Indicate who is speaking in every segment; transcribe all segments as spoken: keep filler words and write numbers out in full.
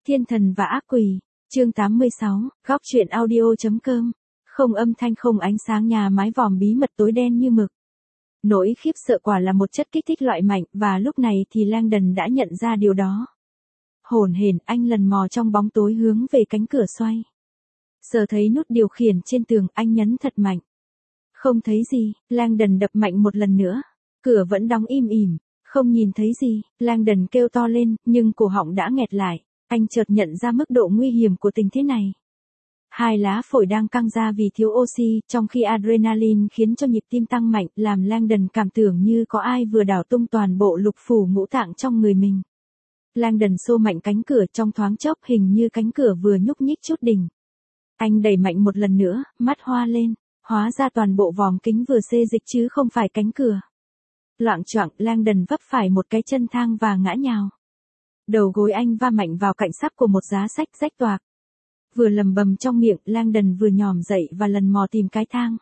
Speaker 1: Thiên thần và ác quỷ, chương tám mươi sáu, góc truyện audio.com. Không âm thanh không ánh sáng, nhà mái vòm bí mật tối đen như mực. Nỗi khiếp sợ quả là một chất kích thích loại mạnh, và lúc này thì Langdon đã nhận ra điều đó. Hổn hển, anh lần mò trong bóng tối hướng về cánh cửa xoay. Sờ thấy nút điều khiển trên tường, anh nhấn thật mạnh. Không thấy gì, Langdon đập mạnh một lần nữa. Cửa vẫn đóng im ỉm, không nhìn thấy gì, Langdon kêu to lên, nhưng cổ họng đã nghẹt lại. Anh chợt nhận ra mức độ nguy hiểm của tình thế này. Hai lá phổi đang căng ra vì thiếu oxy, trong khi adrenaline khiến cho nhịp tim tăng mạnh, làm Langdon cảm tưởng như có ai vừa đảo tung toàn bộ lục phủ ngũ tạng trong người mình. Langdon xô mạnh cánh cửa, trong thoáng chốc hình như cánh cửa vừa nhúc nhích chút đỉnh. Anh đẩy mạnh một lần nữa, mắt hoa lên, hóa ra toàn bộ vòm kính vừa xê dịch chứ không phải cánh cửa. Loạng choạng, Langdon vấp phải một cái chân thang và ngã nhào. Đầu gối anh va mạnh vào cạnh sắp của một giá sách rách toạc. Vừa lầm bầm trong miệng, Langdon vừa nhòm dậy và lần mò tìm cái thang.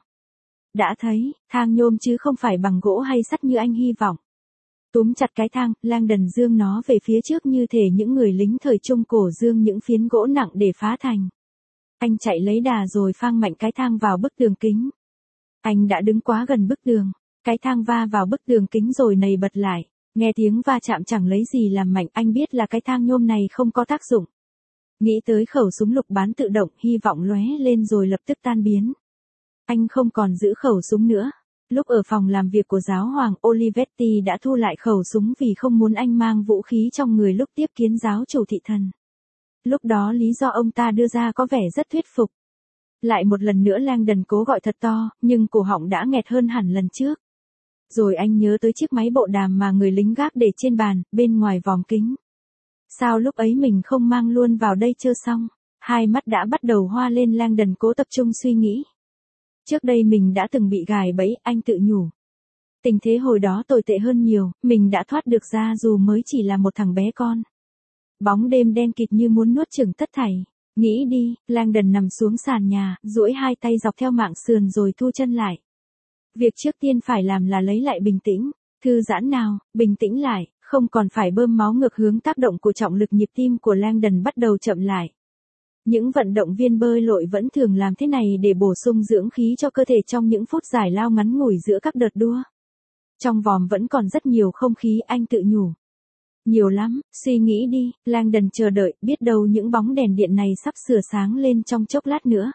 Speaker 1: Đã thấy, thang nhôm chứ không phải bằng gỗ hay sắt như anh hy vọng. Túm chặt cái thang, Langdon giương nó về phía trước như thể những người lính thời Trung Cổ giương những phiến gỗ nặng để phá thành. Anh chạy lấy đà rồi phang mạnh cái thang vào bức tường kính. Anh đã đứng quá gần bức tường, cái thang va vào bức tường kính rồi nầy bật lại. Nghe tiếng va chạm chẳng lấy gì làm mạnh, anh biết là cái thang nhôm này không có tác dụng. Nghĩ tới khẩu súng lục bán tự động, hy vọng lóe lên rồi lập tức tan biến. Anh không còn giữ khẩu súng nữa. Lúc ở phòng làm việc của giáo hoàng, Olivetti đã thu lại khẩu súng vì không muốn anh mang vũ khí trong người lúc tiếp kiến giáo chủ thị thần. Lúc đó lý do ông ta đưa ra có vẻ rất thuyết phục. Lại một lần nữa Langdon cố gọi thật to, nhưng cổ họng đã nghẹt hơn hẳn lần trước. Rồi anh nhớ tới chiếc máy bộ đàm mà người lính gác để trên bàn, bên ngoài vòm kính. Sao lúc ấy mình không mang luôn vào đây chưa xong? Hai mắt đã bắt đầu hoa lên, Langdon cố tập trung suy nghĩ. Trước đây mình đã từng bị gài bẫy, anh tự nhủ. Tình thế hồi đó tồi tệ hơn nhiều, mình đã thoát được ra dù mới chỉ là một thằng bé con. Bóng đêm đen kịt như muốn nuốt chửng tất thảy. Nghĩ đi, Langdon nằm xuống sàn nhà, duỗi hai tay dọc theo mảng sườn rồi thu chân lại. Việc trước tiên phải làm là lấy lại bình tĩnh, thư giãn nào, bình tĩnh lại, không còn phải bơm máu ngược hướng, tác động của trọng lực, nhịp tim của Langdon bắt đầu chậm lại. Những vận động viên bơi lội vẫn thường làm thế này để bổ sung dưỡng khí cho cơ thể trong những phút giải lao ngắn ngủi giữa các đợt đua. Trong vòm vẫn còn rất nhiều không khí, anh tự nhủ. Nhiều lắm, suy nghĩ đi, Langdon chờ đợi, biết đâu những bóng đèn điện này sắp sửa sáng lên trong chốc lát nữa.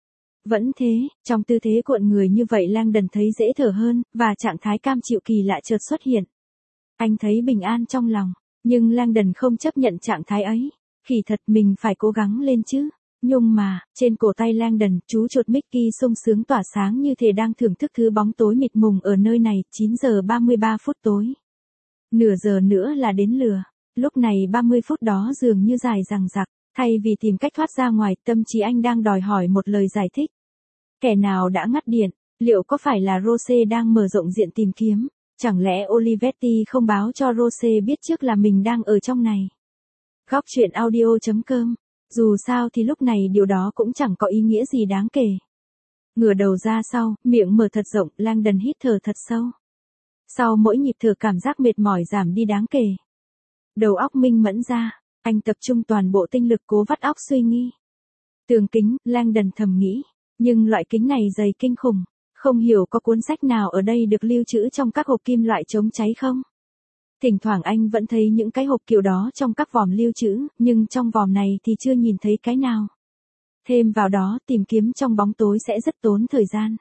Speaker 1: Vẫn thế, trong tư thế cuộn người như vậy Langdon thấy dễ thở hơn, và trạng thái cam chịu kỳ lạ chợt xuất hiện. Anh thấy bình an trong lòng, nhưng Langdon không chấp nhận trạng thái ấy. Khỉ thật, mình phải cố gắng lên chứ. Nhưng mà, trên cổ tay Langdon, chú chuột Mickey sung sướng tỏa sáng như thể đang thưởng thức thứ bóng tối mịt mùng ở nơi này. Chín giờ ba mươi ba phút tối. Nửa giờ nữa là đến lửa. Lúc này ba mươi phút đó dường như dài dằng dặc. Thay vì tìm cách thoát ra ngoài, tâm trí anh đang đòi hỏi một lời giải thích. Kẻ nào đã ngắt điện? Liệu có phải là Rose đang mở rộng diện tìm kiếm? Chẳng lẽ Olivetti không báo cho Rose biết trước là mình đang ở trong này? Góc truyện audio.com. Dù sao thì lúc này điều đó cũng chẳng có ý nghĩa gì đáng kể. Ngửa đầu ra sau, miệng mở thật rộng, Langdon hít thở thật sâu. Sau mỗi nhịp thở cảm giác mệt mỏi giảm đi đáng kể. Đầu óc minh mẫn ra, anh tập trung toàn bộ tinh lực cố vắt óc suy nghĩ. Tường kính, Langdon thầm nghĩ, nhưng loại kính này dày kinh khủng, không hiểu có cuốn sách nào ở đây được lưu trữ trong các hộp kim loại chống cháy không? Thỉnh thoảng anh vẫn thấy những cái hộp kiểu đó trong các vòm lưu trữ, nhưng trong vòm này thì chưa nhìn thấy cái nào. Thêm vào đó, tìm kiếm trong bóng tối sẽ rất tốn thời gian.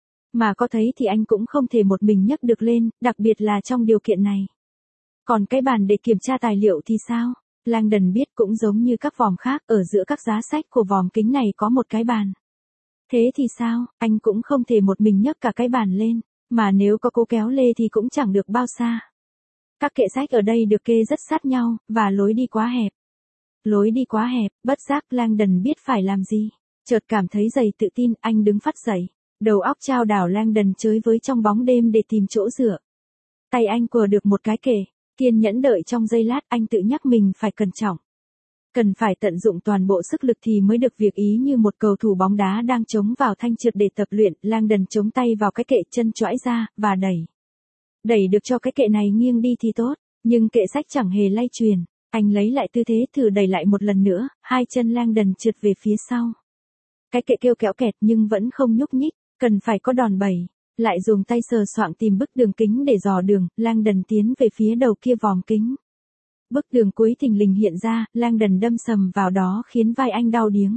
Speaker 1: Mà có thấy thì anh cũng không thể một mình nhấc được lên, đặc biệt là trong điều kiện này. Còn cái bàn để kiểm tra tài liệu thì sao? Langdon biết cũng giống như các vòm khác, ở giữa các giá sách của vòm kính này có một cái bàn. Thế thì sao, anh cũng không thể một mình nhấc cả cái bàn lên, mà nếu có cố kéo lê thì cũng chẳng được bao xa. Các kệ sách ở đây được kê rất sát nhau, và lối đi quá hẹp. Lối đi quá hẹp, bất giác Langdon biết phải làm gì. Chợt cảm thấy dày tự tin, anh đứng phắt dậy. Đầu óc chao đảo, Langdon chới với trong bóng đêm để tìm chỗ dựa. Tay anh quờ được một cái kệ, kiên nhẫn đợi trong giây lát, anh tự nhắc mình phải cẩn trọng. Cần phải tận dụng toàn bộ sức lực thì mới được việc ý, như một cầu thủ bóng đá đang chống vào thanh trượt để tập luyện. Langdon chống tay vào cái kệ, chân choãi ra, và đẩy. Đẩy được cho cái kệ này nghiêng đi thì tốt, nhưng kệ sách chẳng hề lay truyền. Anh lấy lại tư thế thử đẩy lại một lần nữa, hai chân Langdon trượt về phía sau. Cái kệ kêu kéo kẹt nhưng vẫn không nhúc nhích, cần phải có đòn bẩy. Lại dùng tay sờ soạng tìm bức đường kính để dò đường, Langdon tiến về phía đầu kia vòm kính. Bức đường cuối thình lình hiện ra, Langdon đâm sầm vào đó khiến vai anh đau điếng.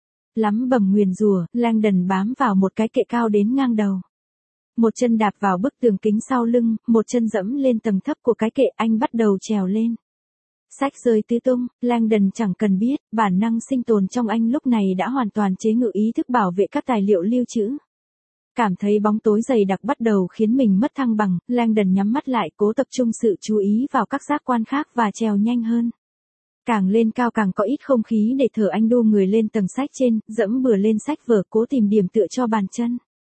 Speaker 1: Lắm bầm nguyền rủa, Langdon bám vào một cái kệ cao đến ngang đầu. Một chân đạp vào bức tường kính sau lưng, một chân dẫm lên tầng thấp của cái kệ, anh bắt đầu trèo lên. Sách rơi tứ tung, Langdon chẳng cần biết, bản năng sinh tồn trong anh lúc này đã hoàn toàn chế ngự ý thức bảo vệ các tài liệu lưu trữ. Cảm thấy bóng tối dày đặc bắt đầu khiến mình mất thăng bằng, Langdon nhắm mắt lại cố tập trung sự chú ý vào các giác quan khác và trèo nhanh hơn. Càng lên cao càng có ít không khí để thở, anh đu người lên tầng sách trên, dẫm bừa lên sách vở cố tìm điểm tựa cho bàn chân.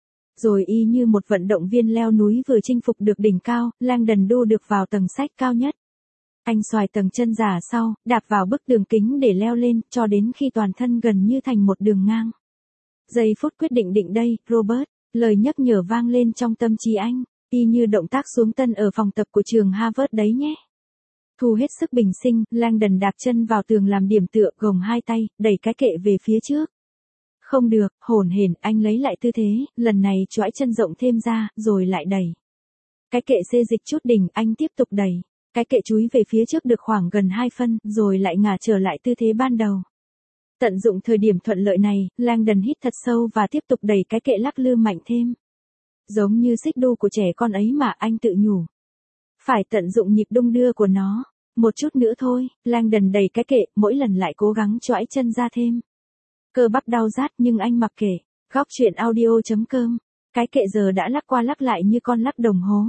Speaker 1: Rồi y như một vận động viên leo núi vừa chinh phục được đỉnh cao, Langdon đu được vào tầng sách cao nhất. Anh xoài tầng chân giả sau, đạp vào bức tường kính để leo lên, cho đến khi toàn thân gần như thành một đường ngang. Giây phút quyết định định đây, Robert, lời nhắc nhở vang lên trong tâm trí anh, y như động tác xuống tân ở phòng tập của trường Harvard đấy nhé. Thu hết sức bình sinh, Langdon đạp chân vào tường làm điểm tựa, gồng hai tay, đẩy cái kệ về phía trước. Không được, hổn hển, anh lấy lại tư thế, lần này choãi chân rộng thêm ra, rồi lại đẩy. Cái kệ xê dịch chút đỉnh, anh tiếp tục đẩy. Cái kệ chúi về phía trước được khoảng gần hai phân, rồi lại ngả trở lại tư thế ban đầu. Tận dụng thời điểm thuận lợi này, Langdon hít thật sâu và tiếp tục đẩy cái kệ lắc lư mạnh thêm. Giống như xích đu của trẻ con ấy mà, anh tự nhủ. Phải tận dụng nhịp đung đưa của nó. Một chút nữa thôi, Langdon đẩy cái kệ, mỗi lần lại cố gắng choãi chân ra thêm. Cơ bắp đau rát nhưng anh mặc kệ. Góc truyện audio chấm com. Cái kệ giờ đã lắc qua lắc lại như con lắc đồng hố.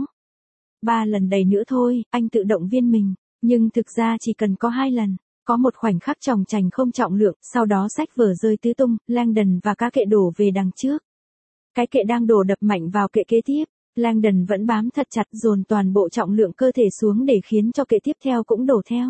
Speaker 1: Ba lần đẩy nữa thôi, anh tự động viên mình. Nhưng thực ra chỉ cần có hai lần. Có một khoảnh khắc tròng trành không trọng lượng, sau đó sách vở rơi tứ tung, Langdon và các kệ đổ về đằng trước. Cái kệ đang đổ đập mạnh vào kệ kế tiếp. Langdon vẫn bám thật chặt, dồn toàn bộ trọng lượng cơ thể xuống để khiến cho kệ tiếp theo cũng đổ theo.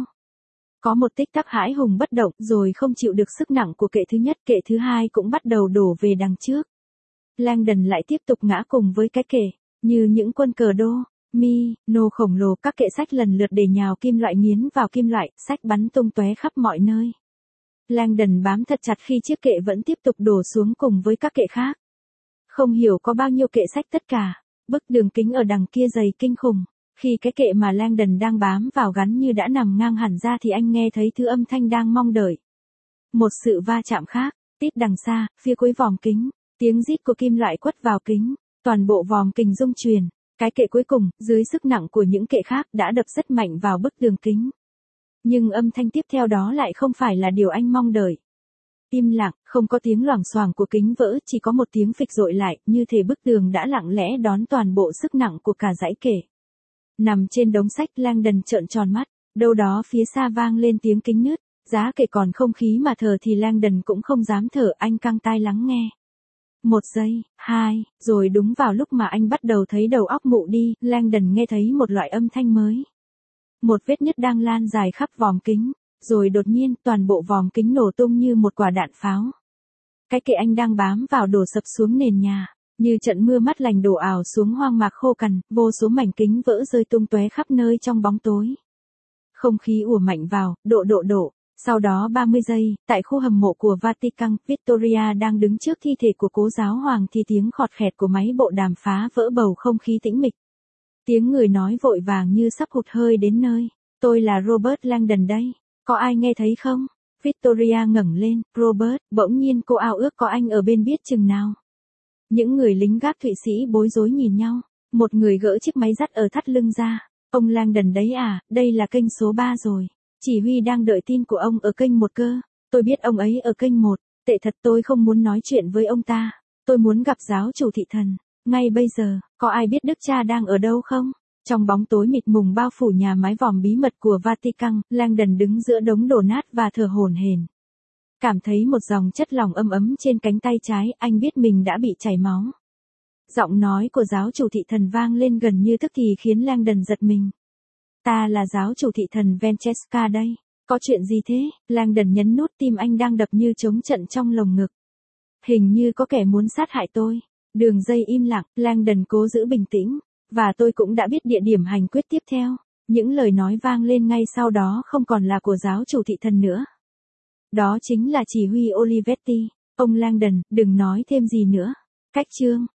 Speaker 1: Có một tích tắc hãi hùng bất động, rồi không chịu được sức nặng của kệ thứ nhất, kệ thứ hai cũng bắt đầu đổ về đằng trước. Langdon lại tiếp tục ngã cùng với cái kệ, như những quân cờ đô, mi, nô khổng lồ, các kệ sách lần lượt để nhào kim loại nghiến vào kim loại, sách bắn tung tóe khắp mọi nơi. Langdon bám thật chặt khi chiếc kệ vẫn tiếp tục đổ xuống cùng với các kệ khác. Không hiểu có bao nhiêu kệ sách tất cả, bức đường kính ở đằng kia dày kinh khủng. Khi cái kệ mà Langdon đang bám vào gắn như đã nằm ngang hẳn ra thì anh nghe thấy thứ âm thanh đang mong đợi. Một sự va chạm khác, tít đằng xa, phía cuối vòm kính, tiếng rít của kim loại quất vào kính, toàn bộ vòm kính rung chuyển. Cái kệ cuối cùng, dưới sức nặng của những kệ khác đã đập rất mạnh vào bức tường kính. Nhưng âm thanh tiếp theo đó lại không phải là điều anh mong đợi. Im lặng, không có tiếng loảng xoảng của kính vỡ, chỉ có một tiếng phịch dội lại, như thể bức tường đã lặng lẽ đón toàn bộ sức nặng của cả dãy kệ. Nằm trên đống sách, Langdon trợn tròn mắt, đâu đó phía xa vang lên tiếng kính nứt, giá kệ còn không khí mà thở thì Langdon cũng không dám thở, anh căng tai lắng nghe. Một giây, hai, rồi đúng vào lúc mà anh bắt đầu thấy đầu óc mụ đi, Langdon nghe thấy một loại âm thanh mới. Một vết nứt đang lan dài khắp vòm kính, rồi đột nhiên toàn bộ vòm kính nổ tung như một quả đạn pháo. Cái kệ anh đang bám vào đổ sập xuống nền nhà, như trận mưa mắt lành đổ ảo xuống hoang mạc khô cằn, vô số mảnh kính vỡ rơi tung tóe khắp nơi trong bóng tối. Không khí ùa mạnh vào, độ độ độ. Sau đó ba mươi giây, tại khu hầm mộ của Vatican, Victoria đang đứng trước thi thể của cố giáo hoàng thì tiếng khọt khẹt của máy bộ đàm phá vỡ bầu không khí tĩnh mịch. Tiếng người nói vội vàng như sắp hụt hơi đến nơi. Tôi là Robert Langdon đây. Có ai nghe thấy không? Victoria ngẩng lên, Robert, bỗng nhiên cô ao ước có anh ở bên biết chừng nào. Những người lính gác Thụy Sĩ bối rối nhìn nhau. Một người gỡ chiếc máy dắt ở thắt lưng ra. Ông Langdon đấy à, đây là kênh số ba rồi. Chỉ huy đang đợi tin của ông ở kênh một cơ. Tôi biết ông ấy ở kênh một. Tệ thật, tôi không muốn nói chuyện với ông ta. Tôi muốn gặp giáo chủ thị thần. Ngay bây giờ, có ai biết Đức Cha đang ở đâu không? Trong bóng tối mịt mùng bao phủ nhà mái vòm bí mật của Vatican, Langdon đứng giữa đống đổ nát và thở hổn hển. Cảm thấy một dòng chất lỏng ấm ấm trên cánh tay trái, anh biết mình đã bị chảy máu. Giọng nói của giáo chủ thị thần vang lên gần như tức thì khiến Langdon giật mình. Ta là giáo chủ thị thần Francesca đây. Có chuyện gì thế? Langdon nhấn nút, tim anh đang đập như trống trận trong lồng ngực. Hình như có kẻ muốn sát hại tôi. Đường dây im lặng, Langdon cố giữ bình tĩnh. Và tôi cũng đã biết địa điểm hành quyết tiếp theo. Những lời nói vang lên ngay sau đó không còn là của giáo chủ thị thần nữa. Đó chính là chỉ huy Olivetti. Ông Langdon, đừng nói thêm gì nữa. Cách chương.